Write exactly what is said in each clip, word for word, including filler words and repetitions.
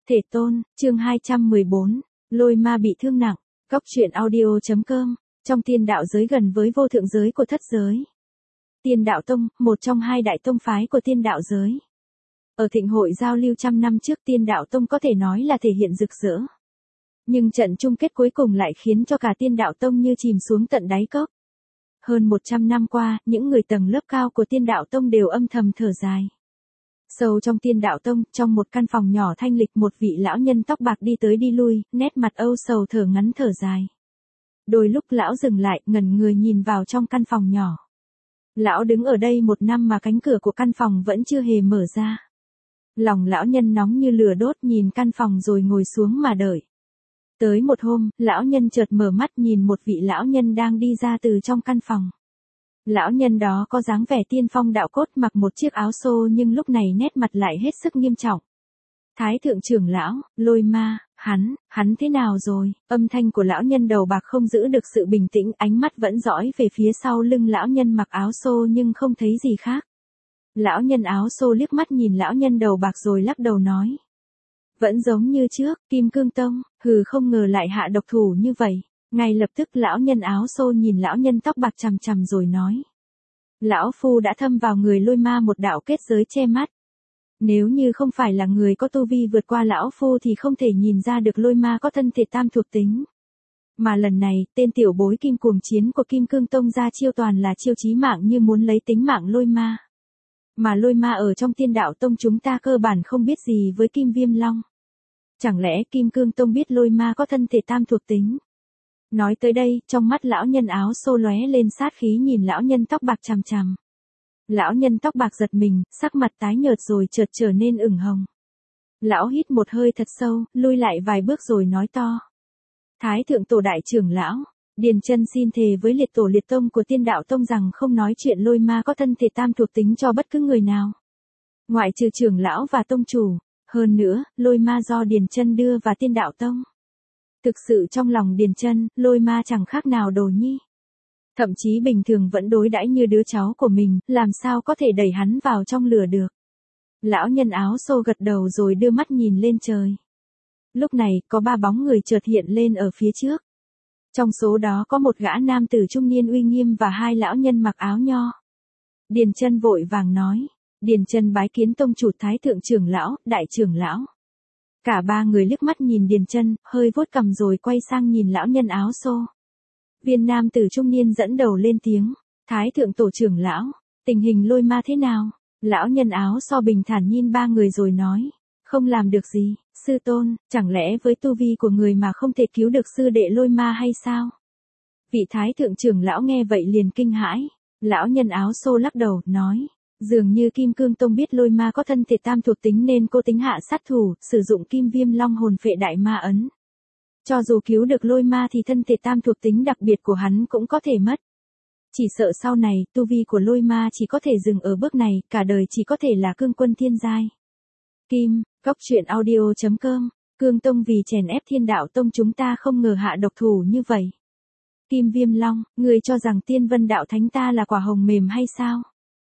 Thể tôn, chương hai trăm mười bốn, lôi ma bị thương nặng, góc truyện audio.com, trong tiên đạo giới gần với vô thượng giới của thất giới. Tiên đạo tông, một trong hai đại tông phái của tiên đạo giới. Ở thịnh hội giao lưu trăm năm trước tiên đạo tông có thể nói là thể hiện rực rỡ. Nhưng trận chung kết cuối cùng lại khiến cho cả tiên đạo tông như chìm xuống tận đáy cốc. Hơn một trăm năm qua, những người tầng lớp cao của tiên đạo tông đều âm thầm thở dài. Sâu trong tiên đạo tông, trong một căn phòng nhỏ thanh lịch, một vị lão nhân tóc bạc đi tới đi lui, nét mặt âu sầu thở ngắn thở dài. Đôi lúc lão dừng lại, ngẩn người nhìn vào trong căn phòng nhỏ. Lão đứng ở đây một năm mà cánh cửa của căn phòng vẫn chưa hề mở ra. Lòng lão nhân nóng như lửa đốt, nhìn căn phòng rồi ngồi xuống mà đợi. Tới một hôm, lão nhân chợt mở mắt nhìn một vị lão nhân đang đi ra từ trong căn phòng. Lão nhân đó có dáng vẻ tiên phong đạo cốt, mặc một chiếc áo xô nhưng lúc này nét mặt lại hết sức nghiêm trọng. Thái thượng trưởng lão, lôi ma, hắn, hắn thế nào rồi? Âm thanh của lão nhân đầu bạc không giữ được sự bình tĩnh, ánh mắt vẫn dõi về phía sau lưng lão nhân mặc áo xô nhưng không thấy gì khác. Lão nhân áo xô liếc mắt nhìn lão nhân đầu bạc rồi lắc đầu nói. Vẫn giống như trước, Kim Cương Tông, hừ, không ngờ lại hạ độc thủ như vậy. Ngay lập tức lão nhân áo xô nhìn lão nhân tóc bạc chằm chằm rồi nói. Lão phu đã thâm vào người lôi ma một đạo kết giới che mắt. Nếu như không phải là người có tu vi vượt qua lão phu thì không thể nhìn ra được lôi ma có thân thể tam thuộc tính. Mà lần này, tên tiểu bối kim cuồng chiến của Kim Cương Tông ra chiêu toàn là chiêu chí mạng như muốn lấy tính mạng lôi ma. Mà lôi ma ở trong tiên đạo tông chúng ta cơ bản không biết gì với Kim Viêm Long. Chẳng lẽ Kim Cương Tông biết lôi ma có thân thể tam thuộc tính? Nói tới đây, trong mắt lão nhân áo xô lóe lên sát khí nhìn lão nhân tóc bạc chằm chằm. Lão nhân tóc bạc giật mình, sắc mặt tái nhợt rồi chợt trở nên ửng hồng. Lão hít một hơi thật sâu, lui lại vài bước rồi nói to. Thái thượng tổ đại trưởng lão, Điền Chân xin thề với liệt tổ liệt tông của tiên đạo tông rằng không nói chuyện lôi ma có thân thể tam thuộc tính cho bất cứ người nào. Ngoại trừ trưởng lão và tông chủ, hơn nữa, lôi ma do Điền Chân đưa vào tiên đạo tông. Thực sự trong lòng Điền Chân, lôi ma chẳng khác nào đồ nhi. Thậm chí bình thường vẫn đối đãi như đứa cháu của mình, làm sao có thể đẩy hắn vào trong lửa được. Lão nhân áo xô gật đầu rồi đưa mắt nhìn lên trời. Lúc này, có ba bóng người chợt hiện lên ở phía trước. Trong số đó có một gã nam tử trung niên uy nghiêm và hai lão nhân mặc áo nho. Điền Chân vội vàng nói. Điền Chân bái kiến tông chủ thái thượng trưởng lão, đại trưởng lão. Cả ba người liếc mắt nhìn Điền Chân, hơi vuốt cằm rồi quay sang nhìn lão nhân áo xô. Viên nam tử trung niên dẫn đầu lên tiếng, thái thượng tổ trưởng lão, tình hình lôi ma thế nào? Lão nhân áo so bình thản nhìn ba người rồi nói, không làm được gì, sư tôn, chẳng lẽ với tu vi của người mà không thể cứu được sư đệ lôi ma hay sao? Vị thái thượng trưởng lão nghe vậy liền kinh hãi, lão nhân áo xô lắc đầu, nói. Dường như Kim Cương Tông biết lôi ma có thân thể tam thuộc tính nên cố tính hạ sát thủ, sử dụng Kim Viêm Long hồn phệ đại ma ấn. Cho dù cứu được lôi ma thì thân thể tam thuộc tính đặc biệt của hắn cũng có thể mất. Chỉ sợ sau này, tu vi của lôi ma chỉ có thể dừng ở bước này, cả đời chỉ có thể là cương quân thiên giai. Kim, góc truyện audio.com, Cương Tông vì chèn ép thiên đạo tông chúng ta không ngờ hạ độc thủ như vậy. Kim Viêm Long, người cho rằng tiên vân đạo thánh ta là quả hồng mềm hay sao?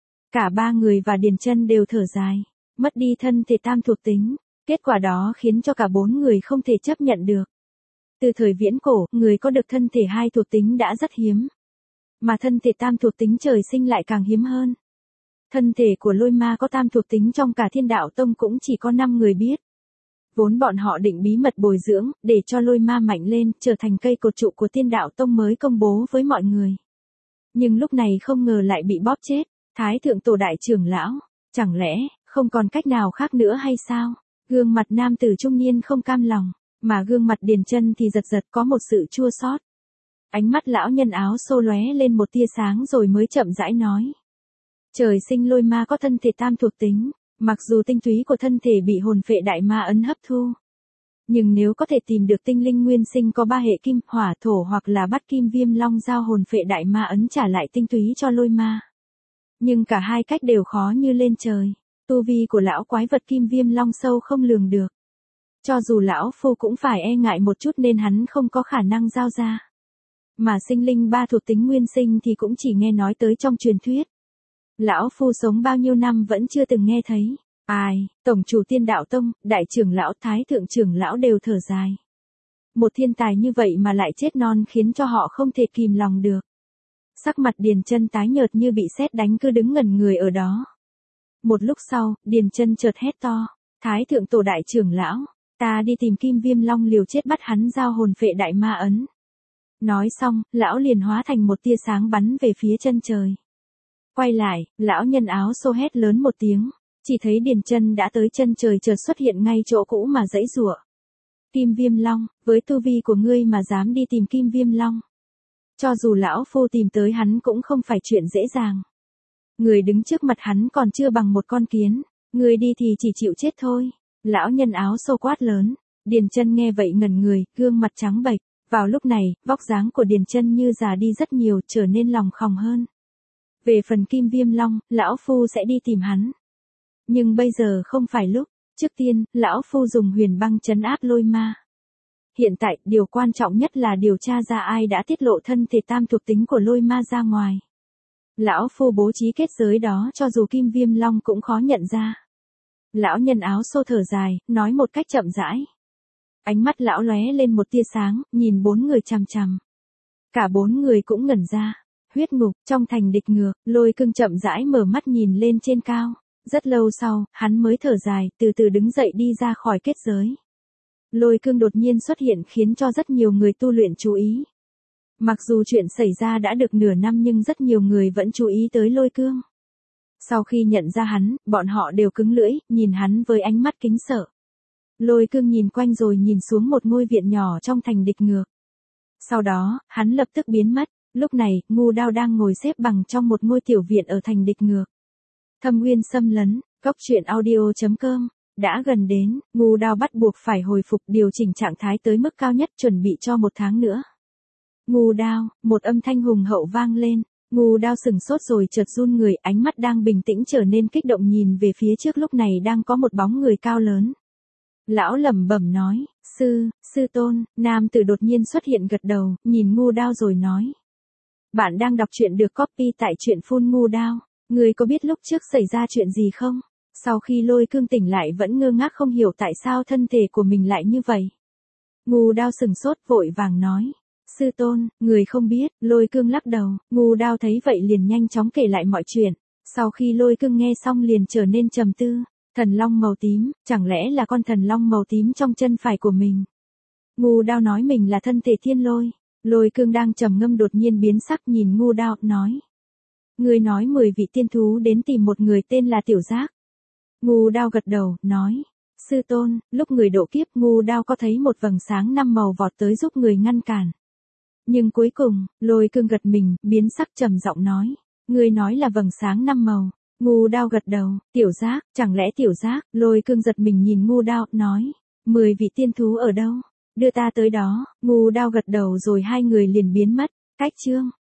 Cả ba người và Điền Chân đều thở dài, mất đi thân thể tam thuộc tính, kết quả đó khiến cho cả bốn người không thể chấp nhận được. Từ thời viễn cổ, người có được thân thể hai thuộc tính đã rất hiếm, mà thân thể tam thuộc tính trời sinh lại càng hiếm hơn. Thân thể của lôi ma có tam thuộc tính trong cả thiên đạo tông cũng chỉ có năm người biết. Vốn bọn họ định bí mật bồi dưỡng, để cho lôi ma mạnh lên, trở thành cây cột trụ của tiên đạo tông mới công bố với mọi người. Nhưng lúc này không ngờ lại bị bóp chết. Thái thượng tổ đại trưởng lão, chẳng lẽ, không còn cách nào khác nữa hay sao? Gương mặt nam tử trung niên không cam lòng, mà gương mặt Điền Chân thì giật giật có một sự chua xót. Ánh mắt lão nhân áo xô lóe lên một tia sáng rồi mới chậm rãi nói. Trời sinh lôi ma có thân thể tam thuộc tính, mặc dù tinh túy của thân thể bị hồn phệ đại ma ấn hấp thu. Nhưng nếu có thể tìm được tinh linh nguyên sinh có ba hệ kim, hỏa, thổ hoặc là bắt Kim Viêm Long giao hồn phệ đại ma ấn trả lại tinh túy cho lôi ma. Nhưng cả hai cách đều khó như lên trời, tu vi của lão quái vật Kim Viêm Long sâu không lường được. Cho dù lão phu cũng phải e ngại một chút nên hắn không có khả năng giao ra. Mà sinh linh ba thuộc tính nguyên sinh thì cũng chỉ nghe nói tới trong truyền thuyết. Lão phu sống bao nhiêu năm vẫn chưa từng nghe thấy, Ai, tổng chủ Tiên Đạo Tông, đại trưởng lão, thái thượng trưởng lão đều thở dài. Một thiên tài như vậy mà lại chết non khiến cho họ không thể kìm lòng được. Sắc mặt Điền Chân tái nhợt như bị sét đánh cứ đứng ngẩn người ở đó. Một lúc sau, Điền Chân chợt hét to, thái thượng tổ đại trưởng lão, ta đi tìm Kim Viêm Long liều chết bắt hắn giao hồn phệ đại ma ấn. Nói xong, lão liền hóa thành một tia sáng bắn về phía chân trời. Quay lại, lão nhân áo xô hét lớn một tiếng, chỉ thấy Điền Chân đã tới chân trời chợt xuất hiện ngay chỗ cũ mà giãy giụa. Kim Viêm Long, với tu vi của ngươi mà dám đi tìm Kim Viêm Long. Cho dù lão phu tìm tới hắn cũng không phải chuyện dễ dàng. Người đứng trước mặt hắn còn chưa bằng một con kiến, người đi thì chỉ chịu chết thôi. Lão nhân áo xô quát lớn, Điền Chân nghe vậy ngẩn người, gương mặt trắng bệch. Vào lúc này, vóc dáng của Điền Chân như già đi rất nhiều, trở nên lòng khòng hơn. Về phần Kim Viêm Long, lão phu sẽ đi tìm hắn. Nhưng bây giờ không phải lúc, trước tiên, lão phu dùng huyền băng trấn áp lôi ma. Hiện tại, điều quan trọng nhất là điều tra ra ai đã tiết lộ thân thể tam thuộc tính của lôi ma ra ngoài. Lão phu bố trí kết giới đó cho dù Kim Viêm Long cũng khó nhận ra. Lão nhân áo xô thở dài, nói một cách chậm rãi. Ánh mắt lão lóe lên một tia sáng, nhìn bốn người chằm chằm. Cả bốn người cũng ngẩn ra. Huyết ngục, trong thành địch ngược, Lôi Cương chậm rãi mở mắt nhìn lên trên cao. Rất lâu sau, hắn mới thở dài, từ từ đứng dậy đi ra khỏi kết giới. Lôi Cương đột nhiên xuất hiện khiến cho rất nhiều người tu luyện chú ý. Mặc dù chuyện xảy ra đã được nửa năm nhưng rất nhiều người vẫn chú ý tới Lôi Cương. Sau khi nhận ra hắn, bọn họ đều cứng lưỡi, nhìn hắn với ánh mắt kính sợ. Lôi Cương nhìn quanh rồi nhìn xuống một ngôi viện nhỏ trong thành địch ngược. Sau đó, hắn lập tức biến mất. Lúc này, Ngu Đao đang ngồi xếp bằng trong một ngôi tiểu viện ở thành địch ngược. Thâm Uyên xâm lấn, góc truyện audio chấm com. Đã gần đến, Ngu Đao bắt buộc phải hồi phục điều chỉnh trạng thái tới mức cao nhất chuẩn bị cho một tháng nữa. Ngu Đao, một âm thanh hùng hậu vang lên. Ngu Đao sừng sốt rồi chợt run người, ánh mắt đang bình tĩnh trở nên kích động nhìn về phía trước, lúc này đang có một bóng người cao lớn. Lão lẩm bẩm nói, sư, sư tôn. Nam tử đột nhiên xuất hiện gật đầu, nhìn Ngu Đao rồi nói. Bạn đang đọc truyện được copy tại truyện phun Ngu Đao. Người có biết lúc trước xảy ra chuyện gì không? Sau khi Lôi Cương tỉnh lại vẫn ngơ ngác không hiểu tại sao thân thể của mình lại như vậy. Ngu Đao sừng sốt vội vàng nói. Sư tôn, người không biết. Lôi Cương lắc đầu. Ngu Đao thấy vậy liền nhanh chóng kể lại mọi chuyện. Sau khi Lôi Cương nghe xong liền trở nên trầm tư. Thần long màu tím, chẳng lẽ là con thần long màu tím trong chân phải của mình? Ngu Đao nói mình là thân thể thiên lôi. Lôi Cương đang trầm ngâm đột nhiên biến sắc nhìn Ngu Đao, nói. Người nói mười vị tiên thú đến tìm một người tên là Tiểu Giác. Ngu Đao gật đầu, nói. Sư tôn, lúc người độ kiếp Ngu Đao có thấy một vầng sáng năm màu vọt tới giúp người ngăn cản. Nhưng cuối cùng, Lôi Cương gật mình, biến sắc trầm giọng nói. Người nói là vầng sáng năm màu. Ngu Đao gật đầu, Tiểu Giác, chẳng lẽ Tiểu Giác? Lôi Cương giật mình nhìn Ngu Đao, nói. Mười vị tiên thú ở đâu? Đưa ta tới đó. Ngu Đao gật đầu rồi hai người liền biến mất. Cách chương